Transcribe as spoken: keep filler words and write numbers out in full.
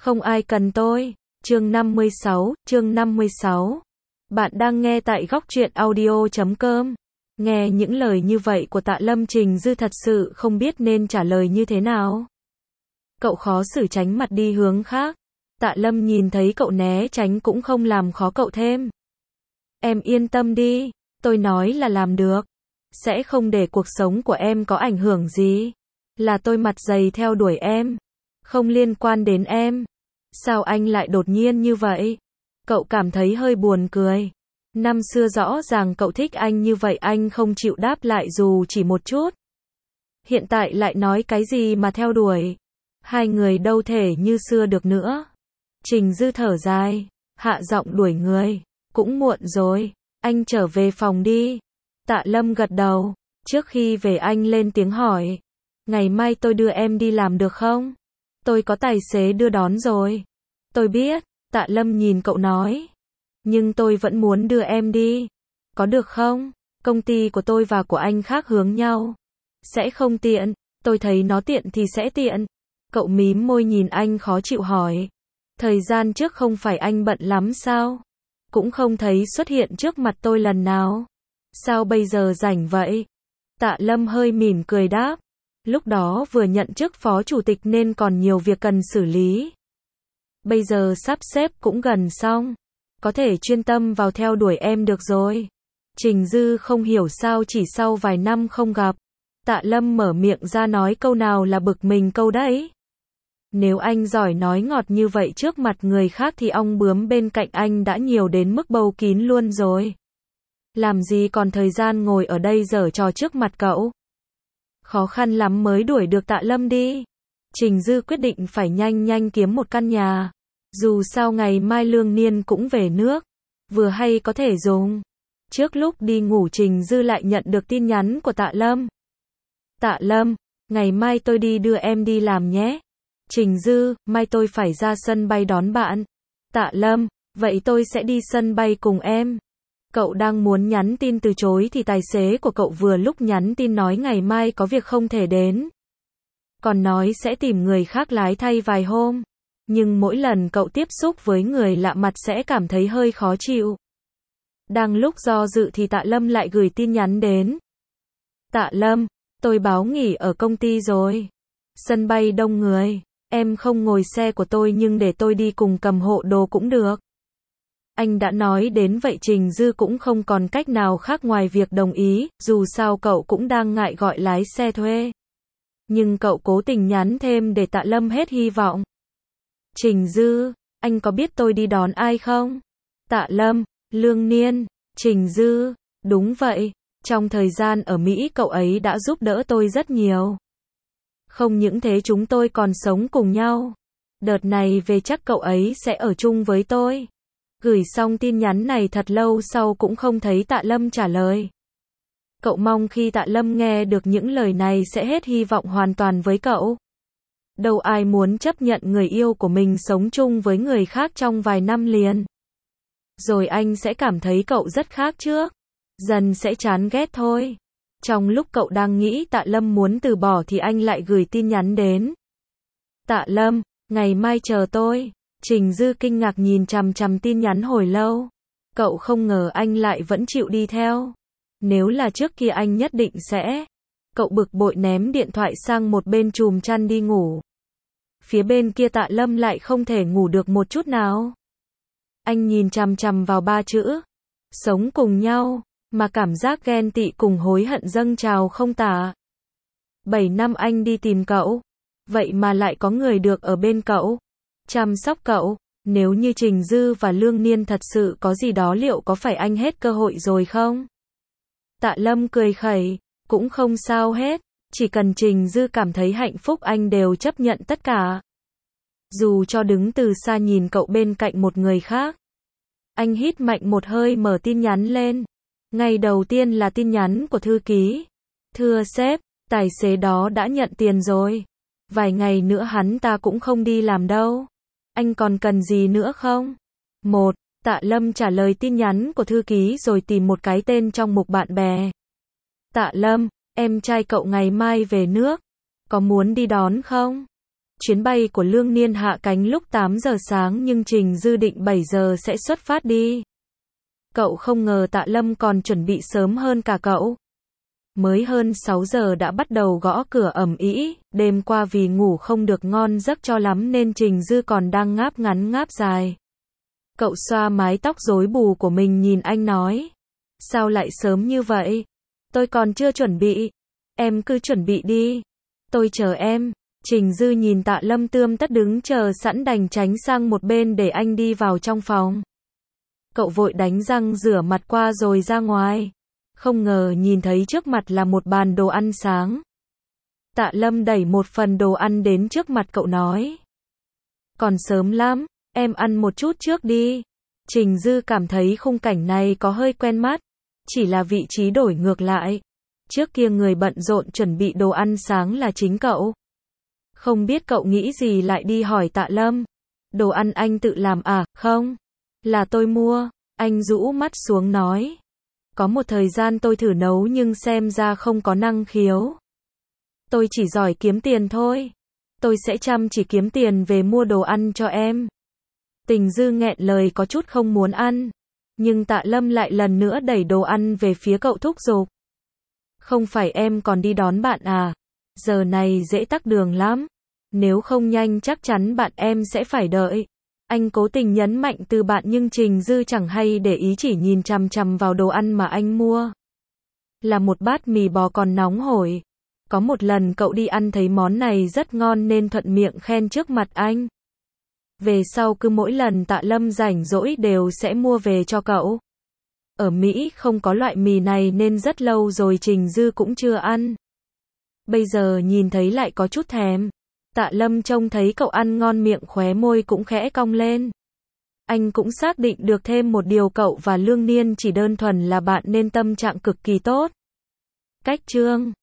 Không ai cần tôi. Chương năm mươi sáu, chương năm mươi sáu. Bạn đang nghe tại góc truyện audio chấm com. Nghe những lời như vậy của Tạ Lâm, Trình Dư thật sự không biết nên trả lời như thế nào. Cậu khó xử tránh mặt đi hướng khác. Tạ Lâm nhìn thấy cậu né tránh cũng không làm khó cậu thêm. Em yên tâm đi, tôi nói là làm được. Sẽ không để cuộc sống của em có ảnh hưởng gì. Là tôi mặt dày theo đuổi em. Không liên quan đến em. Sao anh lại đột nhiên như vậy? Cậu cảm thấy hơi buồn cười. Năm xưa rõ ràng cậu thích anh như vậy, anh không chịu đáp lại dù chỉ một chút. Hiện tại lại nói cái gì mà theo đuổi. Hai người đâu thể như xưa được nữa. Trình Dư thở dài, hạ giọng đuổi người. Cũng muộn rồi, anh trở về phòng đi. Tạ Lâm gật đầu. Trước khi về anh lên tiếng hỏi. Ngày mai tôi đưa em đi làm được không? Tôi có tài xế đưa đón rồi. Tôi biết, Tạ Lâm nhìn cậu nói. Nhưng tôi vẫn muốn đưa em đi. Có được không? Công ty của tôi và của anh khác hướng nhau. Sẽ không tiện. Tôi thấy nó tiện thì sẽ tiện. Cậu mím môi nhìn anh khó chịu hỏi. Thời gian trước không phải anh bận lắm sao? Cũng không thấy xuất hiện trước mặt tôi lần nào. Sao bây giờ rảnh vậy? Tạ Lâm hơi mỉm cười đáp. Lúc đó vừa nhận chức phó chủ tịch nên còn nhiều việc cần xử lý. Bây giờ sắp xếp cũng gần xong. Có thể chuyên tâm vào theo đuổi em được rồi. Trình Dư không hiểu sao chỉ sau vài năm không gặp. Tạ Lâm mở miệng ra nói câu nào là bực mình câu đấy. Nếu anh giỏi nói ngọt như vậy trước mặt người khác thì ong bướm bên cạnh anh đã nhiều đến mức bầu kín luôn rồi. Làm gì còn thời gian ngồi ở đây giở trò trước mặt cậu. Khó khăn lắm mới đuổi được Tạ Lâm đi. Trình Dư quyết định phải nhanh nhanh kiếm một căn nhà. Dù sao ngày mai Lương Niên cũng về nước. Vừa hay có thể dùng. Trước lúc đi ngủ Trình Dư lại nhận được tin nhắn của Tạ Lâm. Tạ Lâm, ngày mai tôi đi đưa em đi làm nhé. Trình Dư, mai tôi phải ra sân bay đón bạn. Tạ Lâm, vậy tôi sẽ đi sân bay cùng em. Cậu đang muốn nhắn tin từ chối thì tài xế của cậu vừa lúc nhắn tin nói ngày mai có việc không thể đến. Còn nói sẽ tìm người khác lái thay vài hôm. Nhưng mỗi lần cậu tiếp xúc với người lạ mặt sẽ cảm thấy hơi khó chịu. Đang lúc do dự thì Tạ Lâm lại gửi tin nhắn đến. Tạ Lâm, tôi báo nghỉ ở công ty rồi. Sân bay đông người. Em không ngồi xe của tôi nhưng để tôi đi cùng cầm hộ đồ cũng được. Anh đã nói đến vậy Trình Dư cũng không còn cách nào khác ngoài việc đồng ý, dù sao cậu cũng đang ngại gọi lái xe thuê. Nhưng cậu cố tình nhắn thêm để Tạ Lâm hết hy vọng. Trình Dư, anh có biết tôi đi đón ai không? Tạ Lâm, Lương Niên, Trình Dư, đúng vậy, trong thời gian ở Mỹ cậu ấy đã giúp đỡ tôi rất nhiều. Không những thế chúng tôi còn sống cùng nhau. Đợt này về chắc cậu ấy sẽ ở chung với tôi. Gửi xong tin nhắn này thật lâu sau cũng không thấy Tạ Lâm trả lời. Cậu mong khi Tạ Lâm nghe được những lời này sẽ hết hy vọng hoàn toàn với cậu. Đâu ai muốn chấp nhận người yêu của mình sống chung với người khác trong vài năm liền. Rồi anh sẽ cảm thấy cậu rất khác trước. Dần sẽ chán ghét thôi. Trong lúc cậu đang nghĩ Tạ Lâm muốn từ bỏ thì anh lại gửi tin nhắn đến. Tạ Lâm, ngày mai chờ tôi. Trình Dư kinh ngạc nhìn chằm chằm tin nhắn hồi lâu. Cậu không ngờ anh lại vẫn chịu đi theo. Nếu là trước kia anh nhất định sẽ. Cậu bực bội ném điện thoại sang một bên chùm chăn đi ngủ. Phía bên kia Tạ Lâm lại không thể ngủ được một chút nào. Anh nhìn chằm chằm vào ba chữ. Sống cùng nhau. Mà cảm giác ghen tị cùng hối hận dâng trào không tả. Bảy năm anh đi tìm cậu. Vậy mà lại có người được ở bên cậu. Chăm sóc cậu. Nếu như Trình Dư và Lương Niên thật sự có gì đó liệu có phải anh hết cơ hội rồi không? Tạ Lâm cười khẩy. Cũng không sao hết. Chỉ cần Trình Dư cảm thấy hạnh phúc anh đều chấp nhận tất cả. Dù cho đứng từ xa nhìn cậu bên cạnh một người khác. Anh hít mạnh một hơi mở tin nhắn lên. Ngày đầu tiên là tin nhắn của thư ký. Thưa sếp, tài xế đó đã nhận tiền rồi. Vài ngày nữa hắn ta cũng không đi làm đâu. Anh còn cần gì nữa không? Một, Tạ Lâm trả lời tin nhắn của thư ký rồi tìm một cái tên trong mục bạn bè. Tạ Lâm, em trai cậu ngày mai về nước. Có muốn đi đón không? Chuyến bay của Lương Niên hạ cánh lúc tám giờ sáng nhưng Trình Dư định bảy giờ sẽ xuất phát đi. Cậu không ngờ Tạ Lâm còn chuẩn bị sớm hơn cả cậu. Mới hơn sáu giờ đã bắt đầu gõ cửa ầm ĩ, đêm qua vì ngủ không được ngon giấc cho lắm nên Trình Dư còn đang ngáp ngắn ngáp dài. Cậu xoa mái tóc rối bù của mình nhìn anh nói. Sao lại sớm như vậy? Tôi còn chưa chuẩn bị. Em cứ chuẩn bị đi. Tôi chờ em. Trình Dư nhìn Tạ Lâm tươm tất đứng chờ sẵn đành tránh sang một bên để anh đi vào trong phòng. Cậu vội đánh răng rửa mặt qua rồi ra ngoài. Không ngờ nhìn thấy trước mặt là một bàn đồ ăn sáng. Tạ Lâm đẩy một phần đồ ăn đến trước mặt cậu nói. Còn sớm lắm, em ăn một chút trước đi. Trình Dư cảm thấy khung cảnh này có hơi quen mắt. Chỉ là vị trí đổi ngược lại. Trước kia người bận rộn chuẩn bị đồ ăn sáng là chính cậu. Không biết cậu nghĩ gì lại đi hỏi Tạ Lâm. Đồ ăn anh tự làm à? Không. Là tôi mua. Anh rũ mắt xuống nói. Có một thời gian tôi thử nấu nhưng xem ra không có năng khiếu. Tôi chỉ giỏi kiếm tiền thôi. Tôi sẽ chăm chỉ kiếm tiền về mua đồ ăn cho em. Tình Dư nghẹn lời có chút không muốn ăn. Nhưng Tạ Lâm lại lần nữa đẩy đồ ăn về phía cậu thúc giục. Không phải em còn đi đón bạn à? Giờ này dễ tắc đường lắm. Nếu không nhanh chắc chắn bạn em sẽ phải đợi. Anh cố tình nhấn mạnh từ bạn nhưng Trình Dư chẳng hay để ý chỉ nhìn chằm chằm vào đồ ăn mà anh mua. Là một bát mì bò còn nóng hổi. Có một lần cậu đi ăn thấy món này rất ngon nên thuận miệng khen trước mặt anh. Về sau cứ mỗi lần Tạ Lâm rảnh rỗi đều sẽ mua về cho cậu. Ở Mỹ không có loại mì này nên rất lâu rồi Trình Dư cũng chưa ăn. Bây giờ nhìn thấy lại có chút thèm. Tạ Lâm trông thấy cậu ăn ngon miệng khóe môi cũng khẽ cong lên. Anh cũng xác định được thêm một điều cậu và Lương Niên chỉ đơn thuần là bạn nên tâm trạng cực kỳ tốt. Cách chương